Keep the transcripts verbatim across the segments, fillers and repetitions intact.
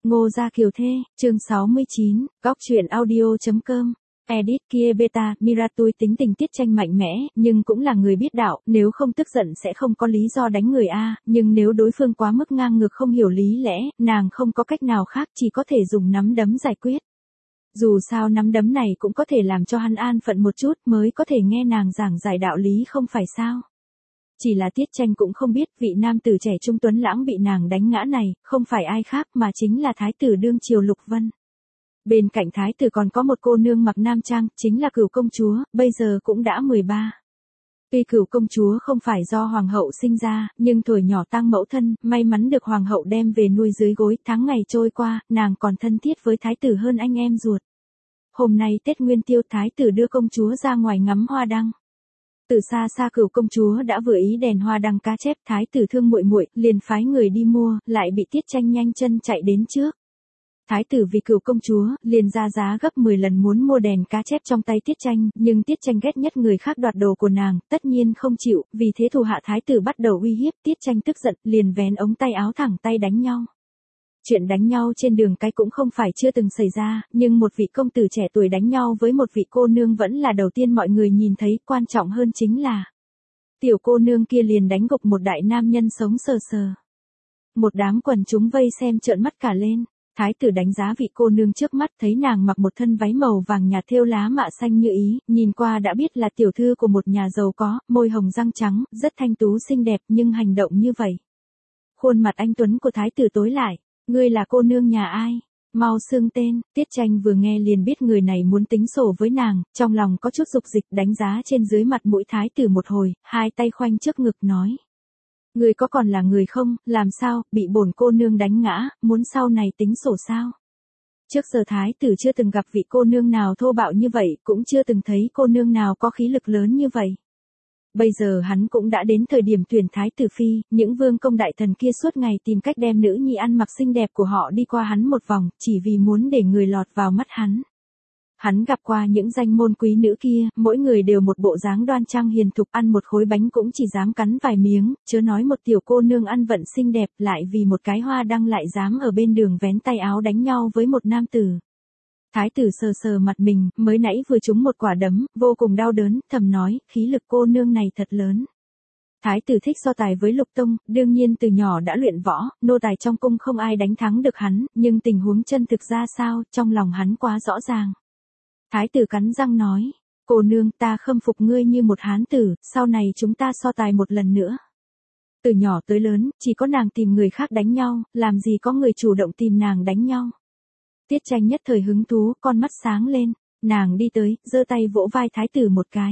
Ngô Gia Kiều Thê, chương sáu mươi chín, góc truyện audio.com. Edit kia beta, Miratui tính tình Tiết Tranh mạnh mẽ, nhưng cũng là người biết đạo, nếu không tức giận sẽ không có lý do đánh người a, nhưng nếu đối phương quá mức ngang ngược không hiểu lý lẽ, nàng không có cách nào khác chỉ có thể dùng nắm đấm giải quyết. Dù sao nắm đấm này cũng có thể làm cho hắn an phận một chút mới có thể nghe nàng giảng giải đạo lý không phải sao. Chỉ là Tiết Tranh cũng không biết vị nam tử trẻ trung tuấn lãng bị nàng đánh ngã này, không phải ai khác mà chính là thái tử đương triều Lục Vân. Bên cạnh thái tử còn có một cô nương mặc nam trang, chính là Cửu công chúa, bây giờ cũng đã mười ba. Tuy Cửu công chúa không phải do hoàng hậu sinh ra, nhưng tuổi nhỏ tang mẫu thân, may mắn được hoàng hậu đem về nuôi dưới gối, tháng ngày trôi qua, nàng còn thân thiết với thái tử hơn anh em ruột. Hôm nay Tết Nguyên Tiêu, thái tử đưa công chúa ra ngoài ngắm hoa đăng. Từ xa xa Cửu công chúa đã vừa ý đèn hoa đăng cá chép, thái tử thương muội muội, liền phái người đi mua, lại bị Tiết Tranh nhanh chân chạy đến trước. Thái tử vì Cửu công chúa, liền ra giá gấp mười lần muốn mua đèn cá chép trong tay Tiết Tranh, nhưng Tiết Tranh ghét nhất người khác đoạt đồ của nàng, tất nhiên không chịu, vì thế thủ hạ thái tử bắt đầu uy hiếp, Tiết Tranh tức giận, liền vén ống tay áo thẳng tay đánh nhau. Chuyện đánh nhau trên đường cái cũng không phải chưa từng xảy ra, nhưng một vị công tử trẻ tuổi đánh nhau với một vị cô nương vẫn là đầu tiên mọi người nhìn thấy, quan trọng hơn chính là tiểu cô nương kia liền đánh gục một đại nam nhân sống sờ sờ. Một đám quần chúng vây xem trợn mắt cả lên. Thái tử đánh giá vị cô nương trước mắt, thấy nàng mặc một thân váy màu vàng nhạt thêu lá mạ xanh như ý, nhìn qua đã biết là tiểu thư của một nhà giàu có, môi hồng răng trắng, rất thanh tú xinh đẹp, nhưng hành động như vậy. Khuôn mặt anh tuấn của thái tử tối lại, ngươi là cô nương nhà ai? Mau xưng tên. Tiết Tranh vừa nghe liền biết người này muốn tính sổ với nàng, trong lòng có chút dục dịch, đánh giá trên dưới mặt mũi thái tử một hồi, hai tay khoanh trước ngực nói. Người có còn là người không, làm sao, bị bổn cô nương đánh ngã, muốn sau này tính sổ sao? Trước giờ thái tử chưa từng gặp vị cô nương nào thô bạo như vậy, cũng chưa từng thấy cô nương nào có khí lực lớn như vậy. Bây giờ hắn cũng đã đến thời điểm tuyển thái tử phi, những vương công đại thần kia suốt ngày tìm cách đem nữ nhi ăn mặc xinh đẹp của họ đi qua hắn một vòng, chỉ vì muốn để người lọt vào mắt hắn. Hắn gặp qua những danh môn quý nữ kia, mỗi người đều một bộ dáng đoan trang hiền thục, ăn một khối bánh cũng chỉ dám cắn vài miếng, chớ nói một tiểu cô nương ăn vận xinh đẹp, lại vì một cái hoa đăng lại dám ở bên đường vén tay áo đánh nhau với một nam tử. Thái tử sờ sờ mặt mình, mới nãy vừa trúng một quả đấm, vô cùng đau đớn, thầm nói, khí lực cô nương này thật lớn. Thái tử thích so tài với Lục Tông, đương nhiên từ nhỏ đã luyện võ, nô tài trong cung không ai đánh thắng được hắn, nhưng tình huống chân thực ra sao, trong lòng hắn quá rõ ràng. Thái tử cắn răng nói, cô nương, ta khâm phục ngươi như một hán tử, sau này chúng ta so tài một lần nữa. Từ nhỏ tới lớn, chỉ có nàng tìm người khác đánh nhau, làm gì có người chủ động tìm nàng đánh nhau. Tiết Tranh nhất thời hứng thú, con mắt sáng lên, nàng đi tới, giơ tay vỗ vai thái tử một cái.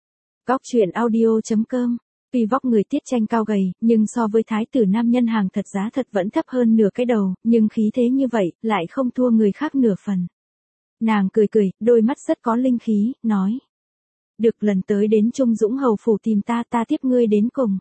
Góc truyện audio.com. Tuy vóc người Tiết Tranh cao gầy, nhưng so với thái tử nam nhân hàng thật giá thật vẫn thấp hơn nửa cái đầu, nhưng khí thế như vậy, lại không thua người khác nửa phần. Nàng cười cười, đôi mắt rất có linh khí, nói. Được, lần tới đến Trung Dũng Hầu Phủ tìm ta, ta tiếp ngươi đến cùng.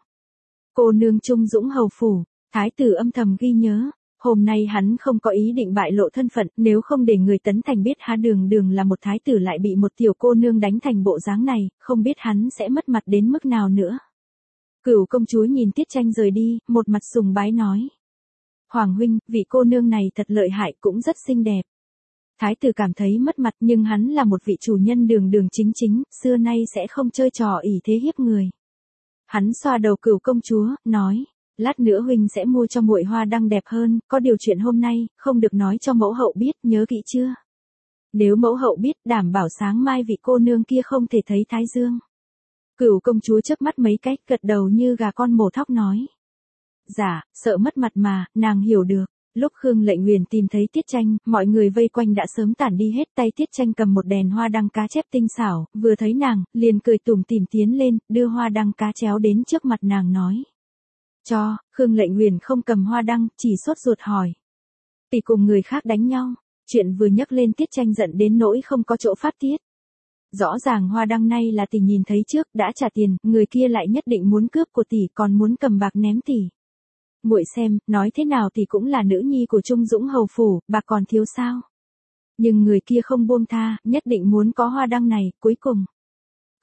Cô nương Trung Dũng Hầu Phủ, thái tử âm thầm ghi nhớ. Hôm nay hắn không có ý định bại lộ thân phận, nếu không để người Tấn Thành biết Há Đường Đường là một thái tử lại bị một tiểu cô nương đánh thành bộ dáng này, không biết hắn sẽ mất mặt đến mức nào nữa. Cửu công chúa nhìn Tiết Tranh rời đi, một mặt sùng bái nói. Hoàng huynh, vị cô nương này thật lợi hại, cũng rất xinh đẹp. Thái tử cảm thấy mất mặt, nhưng hắn là một vị chủ nhân đường đường chính chính, xưa nay sẽ không chơi trò ỷ thế hiếp người. Hắn xoa đầu Cửu công chúa, nói. Lát nữa huynh sẽ mua cho muội hoa đăng đẹp hơn, có điều chuyện hôm nay, không được nói cho mẫu hậu biết, nhớ kỹ chưa? Nếu mẫu hậu biết, đảm bảo sáng mai vị cô nương kia không thể thấy thái dương. Cửu công chúa chớp mắt mấy cái, gật đầu như gà con mổ thóc nói. Dạ, sợ mất mặt mà, nàng hiểu được. Lúc Khương Lệnh Nguyền tìm thấy Tiết Tranh, mọi người vây quanh đã sớm tản đi hết, tay Tiết Tranh cầm một đèn hoa đăng cá chép tinh xảo, vừa thấy nàng, liền cười tủm tỉm tiến lên, đưa hoa đăng cá chéo đến trước mặt nàng nói. Cho, Khương Lệnh Nguyền không cầm hoa đăng, chỉ sốt ruột hỏi. Tỷ cùng người khác đánh nhau, chuyện vừa nhắc lên Tiết Tranh giận đến nỗi không có chỗ phát tiết. Rõ ràng hoa đăng này là tỷ nhìn thấy trước, đã trả tiền, người kia lại nhất định muốn cướp của tỷ, còn muốn cầm bạc ném tỷ. Muội xem, nói thế nào thì cũng là nữ nhi của Trung Dũng Hầu Phủ, bạc còn thiếu sao? Nhưng người kia không buông tha, nhất định muốn có hoa đăng này, cuối cùng.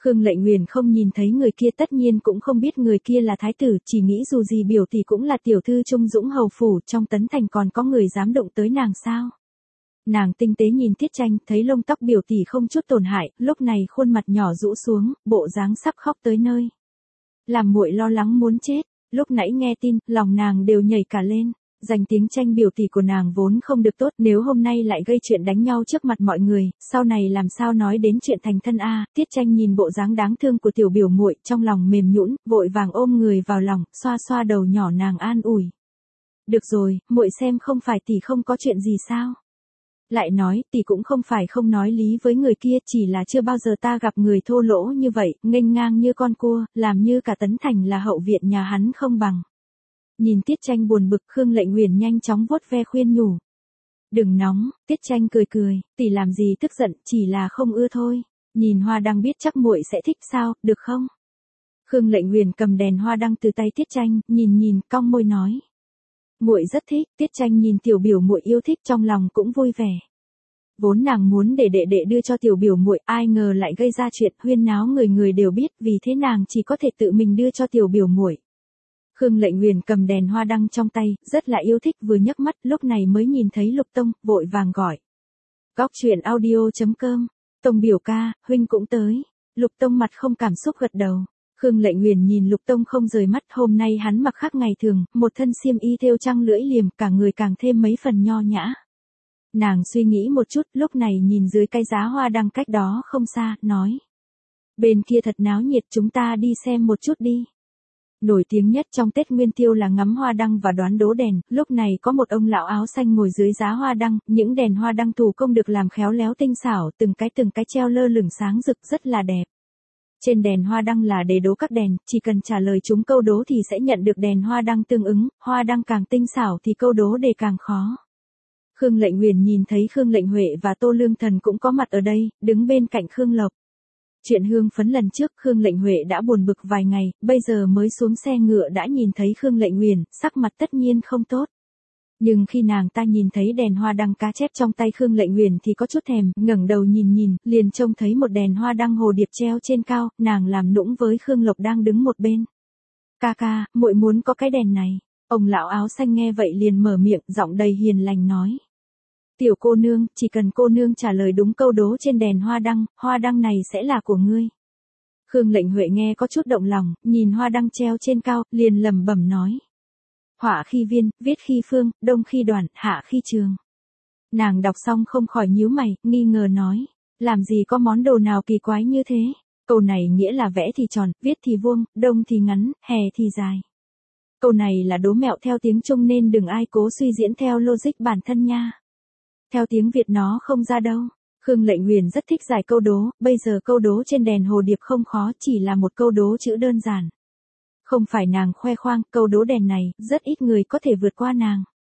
Khương Lệnh Uyển không nhìn thấy người kia, tất nhiên cũng không biết người kia là thái tử, chỉ nghĩ dù gì biểu tỷ cũng là tiểu thư Trung Dũng hầu phủ, trong Tấn Thành còn có người dám động tới nàng sao? Nàng tinh tế nhìn Tiết Tranh, thấy lông tóc biểu tỷ không chút tổn hại, lúc này khuôn mặt nhỏ rũ xuống, bộ dáng sắp khóc tới nơi. Làm muội lo lắng muốn chết, lúc nãy nghe tin, lòng nàng đều nhảy cả lên. Danh tiếng Tranh biểu tỷ của nàng vốn không được tốt, nếu hôm nay lại gây chuyện đánh nhau trước mặt mọi người, sau này làm sao nói đến chuyện thành thân a? À, Tiết Tranh nhìn bộ dáng đáng thương của tiểu biểu muội, trong lòng mềm nhũn, vội vàng ôm người vào lòng, xoa xoa đầu nhỏ nàng an ủi. Được rồi, muội xem không phải tỷ không có chuyện gì sao? Lại nói, tỷ cũng không phải không nói lý với người kia, chỉ là chưa bao giờ ta gặp người thô lỗ như vậy, nghênh ngang như con cua, làm như cả Tấn Thành là hậu viện nhà hắn không bằng. Nhìn Tiết Tranh buồn bực, Khương Lệnh Uyển nhanh chóng vuốt ve khuyên nhủ. Đừng nóng, Tiết Tranh cười cười, tỷ làm gì tức giận, chỉ là không ưa thôi. Nhìn hoa đăng biết chắc muội sẽ thích sao, được không? Khương Lệnh Uyển cầm đèn hoa đăng từ tay Tiết Tranh, nhìn nhìn, cong môi nói. Muội rất thích. Tiết Tranh nhìn tiểu biểu muội yêu thích, trong lòng cũng vui vẻ. Vốn nàng muốn để đệ đệ đưa cho tiểu biểu muội, ai ngờ lại gây ra chuyện huyên náo người người đều biết, vì thế nàng chỉ có thể tự mình đưa cho tiểu biểu muội. Khương Lệnh Uyển cầm đèn hoa đăng trong tay, rất là yêu thích, vừa nhấc mắt, lúc này mới nhìn thấy Lục Tông, vội vàng gọi. Góc truyện audio chấm com, Tông biểu ca, huynh cũng tới. Lục Tông mặt không cảm xúc gật đầu. Khương Lệnh Uyển nhìn Lục Tông không rời mắt, hôm nay hắn mặc khác ngày thường, một thân xiêm y thêu trăng lưỡi liềm, cả người càng thêm mấy phần nho nhã. Nàng suy nghĩ một chút, lúc này nhìn dưới cây giá hoa đăng cách đó không xa, nói. Bên kia thật náo nhiệt, chúng ta đi xem một chút đi. Nổi tiếng nhất trong Tết Nguyên Tiêu là ngắm hoa đăng và đoán đố đèn, lúc này có một ông lão áo xanh ngồi dưới giá hoa đăng, những đèn hoa đăng thủ công được làm khéo léo tinh xảo, từng cái từng cái treo lơ lửng sáng rực rất là đẹp. Trên đèn hoa đăng là đề đố các đèn, chỉ cần trả lời trúng câu đố thì sẽ nhận được đèn hoa đăng tương ứng, hoa đăng càng tinh xảo thì câu đố đề càng khó. Khương Lệnh Uyển nhìn thấy Khương Lệnh Huệ và Tô Lương Thần cũng có mặt ở đây, đứng bên cạnh Khương Lộc. Chuyện hương phấn lần trước Khương Lệnh Huệ đã buồn bực vài ngày, bây giờ mới xuống xe ngựa đã nhìn thấy Khương Lệnh Uyển, sắc mặt tất nhiên không tốt. Nhưng khi nàng ta nhìn thấy đèn hoa đăng cá chép trong tay Khương Lệnh Uyển thì có chút thèm, ngẩng đầu nhìn nhìn, liền trông thấy một đèn hoa đăng hồ điệp treo trên cao, nàng làm nũng với Khương Lộc đang đứng một bên. Ca ca, muội muốn có cái đèn này. Ông lão áo xanh nghe vậy liền mở miệng, giọng đầy hiền lành nói. Tiểu cô nương, chỉ cần cô nương trả lời đúng câu đố trên đèn hoa đăng, hoa đăng này sẽ là của ngươi. Khương Lệnh Huệ nghe có chút động lòng, nhìn hoa đăng treo trên cao, liền lẩm bẩm nói. Họa khi viên, viết khi phương, đông khi đoàn, hạ khi trường. Nàng đọc xong không khỏi nhíu mày, nghi ngờ nói. Làm gì có món đồ nào kỳ quái như thế? Câu này nghĩa là vẽ thì tròn, viết thì vuông, đông thì ngắn, hè thì dài. Câu này là đố mẹo theo tiếng Trung nên đừng ai cố suy diễn theo logic bản thân nha. Theo tiếng Việt nó không ra đâu. Khương Lệnh Uyển rất thích giải câu đố, bây giờ câu đố trên đèn hồ điệp không khó, chỉ là một câu đố chữ đơn giản. Không phải nàng khoe khoang, câu đố đèn này, rất ít người có thể vượt qua nàng.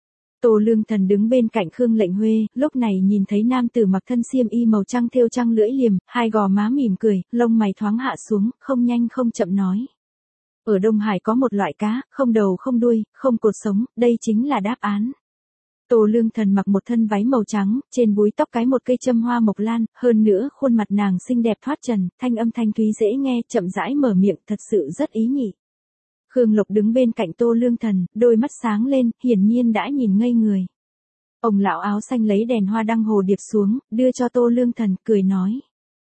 Tô Lương Thần đứng bên cạnh Khương Lệnh Huệ, lúc này nhìn thấy nam tử mặc thân xiêm y màu trăng thêu trăng lưỡi liềm, hai gò má mỉm cười, lông mày thoáng hạ xuống, không nhanh không chậm nói. Ở Đông Hải có một loại cá, không đầu không đuôi, không cột sống, đây chính là đáp án. Tô Lương Thần mặc một thân váy màu trắng, trên búi tóc cái một cây châm hoa mộc lan, hơn nữa khuôn mặt nàng xinh đẹp thoát trần, thanh âm thanh thúy dễ nghe, chậm rãi mở miệng, thật sự rất ý nhị. Khương Lộc đứng bên cạnh Tô Lương Thần, đôi mắt sáng lên, hiển nhiên đã nhìn ngây người. Ông lão áo xanh lấy đèn hoa đăng hồ điệp xuống, đưa cho Tô Lương Thần, cười nói.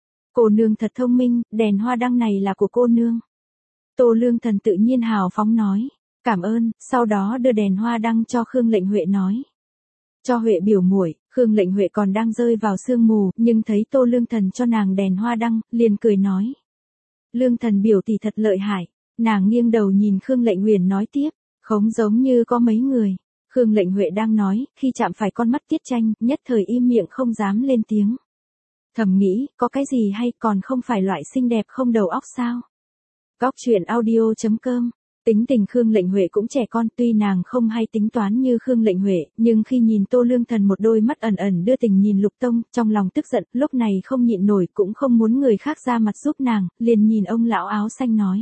Cô nương thật thông minh, đèn hoa đăng này là của cô nương. Tô Lương Thần tự nhiên hào phóng nói. Cảm ơn, sau đó đưa đèn hoa đăng cho Khương Lệnh Huệ nói. Cho Huệ biểu muội. Khương Lệnh Huệ còn đang rơi vào sương mù, nhưng thấy Tô Lương Thần cho nàng đèn hoa đăng, liền cười nói. Lương Thần biểu tỷ thật lợi hại. Nàng nghiêng đầu nhìn Khương Lệnh Uyển nói tiếp, không giống như có mấy người. Khương Lệnh Huệ đang nói, khi chạm phải con mắt Tiết Tranh, nhất thời im miệng không dám lên tiếng. Thầm nghĩ, có cái gì hay, còn không phải loại xinh đẹp không đầu óc sao? Góc truyện audio chấm com. Tính tình Khương Lệnh Huệ cũng trẻ con, tuy nàng không hay tính toán như Khương Lệnh Huệ, nhưng khi nhìn Tô Lương Thần một đôi mắt ẩn ẩn đưa tình nhìn Lục Tông, trong lòng tức giận, lúc này không nhịn nổi cũng không muốn người khác ra mặt giúp nàng, liền nhìn ông lão áo xanh nói.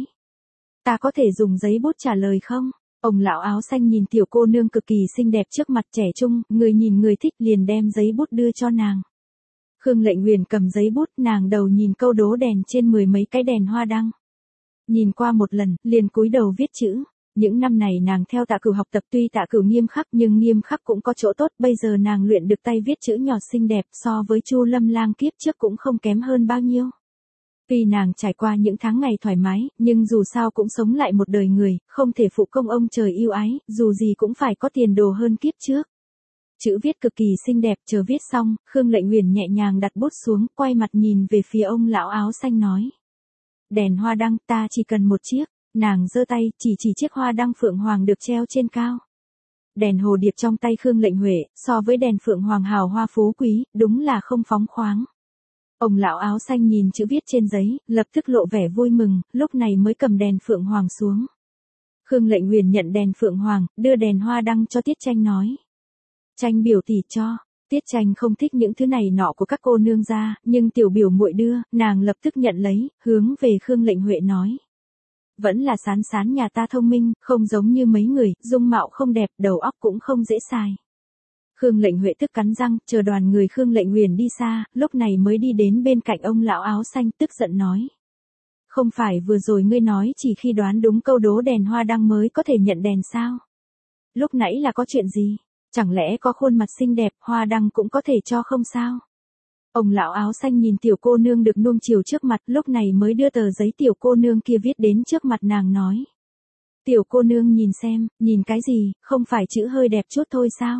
Ta có thể dùng giấy bút trả lời không? Ông lão áo xanh nhìn tiểu cô nương cực kỳ xinh đẹp trước mặt trẻ trung, người nhìn người thích liền đem giấy bút đưa cho nàng. Khương Lệnh Uyển cầm giấy bút, nàng đầu nhìn câu đố đèn trên mười mấy cái đèn hoa đăng. Nhìn qua một lần, liền cúi đầu viết chữ. Những năm này nàng theo Tạ Cửu học tập, tuy Tạ Cửu nghiêm khắc nhưng nghiêm khắc cũng có chỗ tốt, bây giờ nàng luyện được tay viết chữ nhỏ xinh đẹp, so với Chu Lâm Lang kiếp trước cũng không kém hơn bao nhiêu. Tuy nàng trải qua những tháng ngày thoải mái, nhưng dù sao cũng sống lại một đời người, không thể phụ công ông trời yêu ái, dù gì cũng phải có tiền đồ hơn kiếp trước. Chữ viết cực kỳ xinh đẹp, chờ viết xong, Khương Lệnh Uyển nhẹ nhàng đặt bút xuống, quay mặt nhìn về phía ông lão áo xanh nói. Đèn hoa đăng, ta chỉ cần một chiếc. Nàng giơ tay, chỉ chỉ chiếc hoa đăng phượng hoàng được treo trên cao. Đèn hồ điệp trong tay Khương Lệnh Huệ, so với đèn phượng hoàng hào hoa phú quý, đúng là không phóng khoáng. Ông lão áo xanh nhìn chữ viết trên giấy, lập tức lộ vẻ vui mừng, lúc này mới cầm đèn phượng hoàng xuống. Khương Lệnh Uyển nhận đèn phượng hoàng, đưa đèn hoa đăng cho Tiết Tranh nói. Tranh biểu tỷ cho. Tiết Tranh không thích những thứ này nọ của các cô nương ra, nhưng tiểu biểu muội đưa, nàng lập tức nhận lấy, hướng về Khương Lệnh Huệ nói. Vẫn là Sán Sán nhà ta thông minh, không giống như mấy người, dung mạo không đẹp, đầu óc cũng không dễ xài. Khương Lệnh Huệ tức cắn răng, chờ đoàn người Khương Lệnh Uyển đi xa, lúc này mới đi đến bên cạnh ông lão áo xanh, tức giận nói. Không phải vừa rồi ngươi nói chỉ khi đoán đúng câu đố đèn hoa đăng mới có thể nhận đèn sao? Lúc nãy là có chuyện gì? Chẳng lẽ có khuôn mặt xinh đẹp, hoa đăng cũng có thể cho không sao? Ông lão áo xanh nhìn tiểu cô nương được nuông chiều trước mặt, lúc này mới đưa tờ giấy tiểu cô nương kia viết đến trước mặt nàng nói. Tiểu cô nương nhìn xem, nhìn cái gì, không phải chữ hơi đẹp chút thôi sao?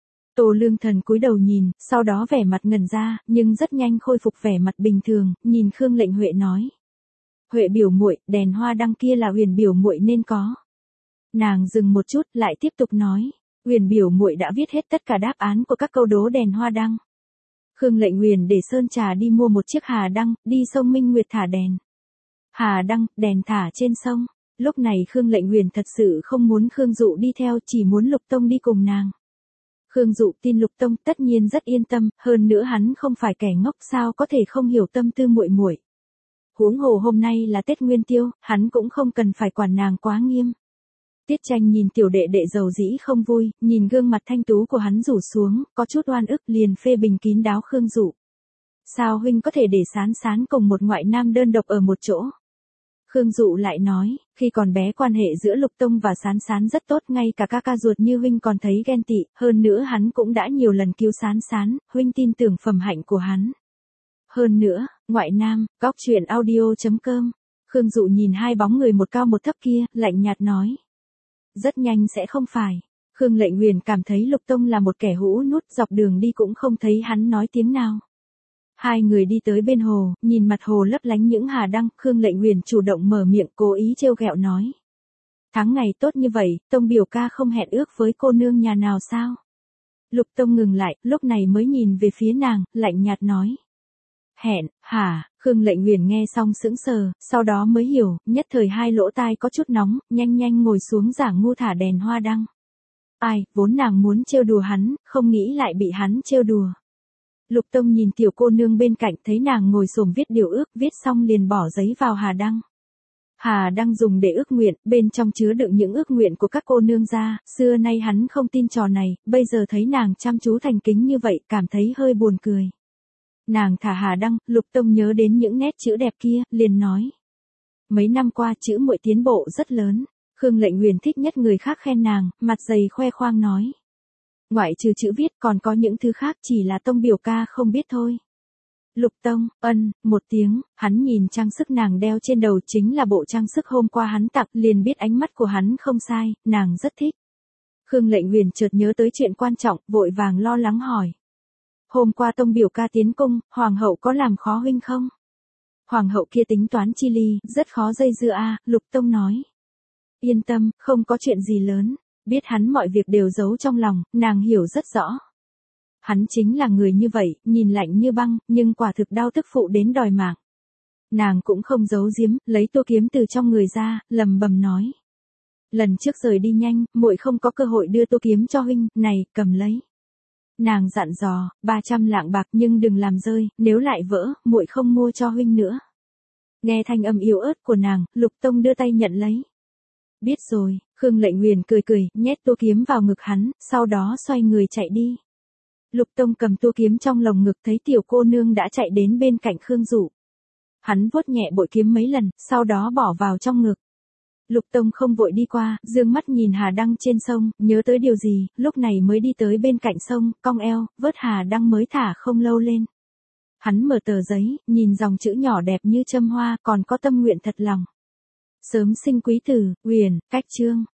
Tô Lương Thần cúi đầu nhìn, sau đó vẻ mặt ngẩn ra, nhưng rất nhanh khôi phục vẻ mặt bình thường, nhìn Khương Lệnh Huệ nói. Huệ biểu muội, đèn hoa đăng kia là Huyền biểu muội nên có. Nàng dừng một chút, lại tiếp tục nói. Huyền biểu muội đã viết hết tất cả đáp án của các câu đố đèn hoa đăng. Khương Lệnh Uyển để Sơn Trà đi mua một chiếc hà đăng, đi sông Minh Nguyệt thả đèn. Hà đăng, đèn thả trên sông. Lúc này Khương Lệnh Uyển thật sự không muốn Khương Dụ đi theo, chỉ muốn Lục Tông đi cùng nàng. Khương Dụ tin Lục Tông, tất nhiên rất yên tâm, hơn nữa hắn không phải kẻ ngốc, sao có thể không hiểu tâm tư muội muội. Huống hồ hôm nay là Tết Nguyên Tiêu, hắn cũng không cần phải quản nàng quá nghiêm. Tiết Tranh nhìn tiểu đệ đệ giàu dĩ không vui, nhìn gương mặt thanh tú của hắn rủ xuống, có chút oan ức, liền phê bình kín đáo Khương Dụ. Sao huynh có thể để Sán Sán cùng một ngoại nam đơn độc ở một chỗ? Khương Dụ lại nói, khi còn bé quan hệ giữa Lục Tông và Sán Sán rất tốt, ngay cả ca ca ruột như huynh còn thấy ghen tị, hơn nữa hắn cũng đã nhiều lần cứu Sán Sán, huynh tin tưởng phẩm hạnh của hắn. Hơn nữa, ngoại nam, góc truyện audio chấm com. Khương Dụ nhìn hai bóng người một cao một thấp kia, lạnh nhạt nói. Rất nhanh sẽ không phải. Khương Lệnh Uyển cảm thấy Lục Tông là một kẻ hũ nút, dọc đường đi cũng không thấy hắn nói tiếng nào. Hai người đi tới bên hồ, nhìn mặt hồ lấp lánh những hà đăng, Khương Lệnh Uyển chủ động mở miệng, cố ý trêu ghẹo nói. Tháng ngày tốt như vậy, Tông biểu ca không hẹn ước với cô nương nhà nào sao? Lục Tông ngừng lại, lúc này mới nhìn về phía nàng, lạnh nhạt nói. Hẹn, hả? Khương Lệnh Uyển nghe xong sững sờ, sau đó mới hiểu, nhất thời hai lỗ tai có chút nóng, nhanh nhanh ngồi xuống giả ngu thả đèn hoa đăng. Ai, vốn nàng muốn trêu đùa hắn, không nghĩ lại bị hắn trêu đùa. Lục Tông nhìn tiểu cô nương bên cạnh, thấy nàng ngồi xổm viết điều ước, viết xong liền bỏ giấy vào hà đăng. Hà đăng dùng để ước nguyện, bên trong chứa đựng những ước nguyện của các cô nương ra, xưa nay hắn không tin trò này, bây giờ thấy nàng chăm chú thành kính như vậy, cảm thấy hơi buồn cười. Nàng thả hà đăng, Lục Tông nhớ đến những nét chữ đẹp kia, liền nói. Mấy năm qua chữ muội tiến bộ rất lớn. Khương Lệnh Uyển thích nhất người khác khen nàng, mặt dày khoe khoang nói. Ngoại trừ chữ viết còn có những thứ khác, chỉ là Tông biểu ca không biết thôi. Lục Tông, ân, một tiếng, hắn nhìn trang sức nàng đeo trên đầu, chính là bộ trang sức hôm qua hắn tặng, liền biết ánh mắt của hắn không sai, nàng rất thích. Khương Lệnh Uyển chợt nhớ tới chuyện quan trọng, vội vàng lo lắng hỏi. Hôm qua Tông biểu ca tiến cung, hoàng hậu có làm khó huynh không? Hoàng hậu kia tính toán chi ly, rất khó dây dưa a, Lục Tông nói. Yên tâm, không có chuyện gì lớn, biết hắn mọi việc đều giấu trong lòng, nàng hiểu rất rõ. Hắn chính là người như vậy, nhìn lạnh như băng, nhưng quả thực đau tức phụ đến đòi mạng. Nàng cũng không giấu giếm, lấy tô kiếm từ trong người ra, lầm bầm nói. Lần trước rời đi nhanh, muội không có cơ hội đưa tô kiếm cho huynh, này, cầm lấy. Nàng dặn dò, ba trăm lạng bạc nhưng đừng làm rơi, nếu lại vỡ, muội không mua cho huynh nữa. Nghe thanh âm yếu ớt của nàng, Lục Tông đưa tay nhận lấy. Biết rồi, Khương Lệnh Uyển cười cười, nhét tô kiếm vào ngực hắn, sau đó xoay người chạy đi. Lục Tông cầm tua kiếm trong lồng ngực thấy tiểu cô nương đã chạy đến bên cạnh Khương Dụ. Hắn vuốt nhẹ bội kiếm mấy lần, sau đó bỏ vào trong ngực. Lục Tông không vội đi qua, dương mắt nhìn Hà Đăng trên sông, nhớ tới điều gì, lúc này mới đi tới bên cạnh sông, cong eo, vớt Hà Đăng mới thả không lâu lên. Hắn mở tờ giấy, nhìn dòng chữ nhỏ đẹp như châm hoa, còn có tâm nguyện thật lòng. Sớm sinh quý tử, Uyển, Cách Trương.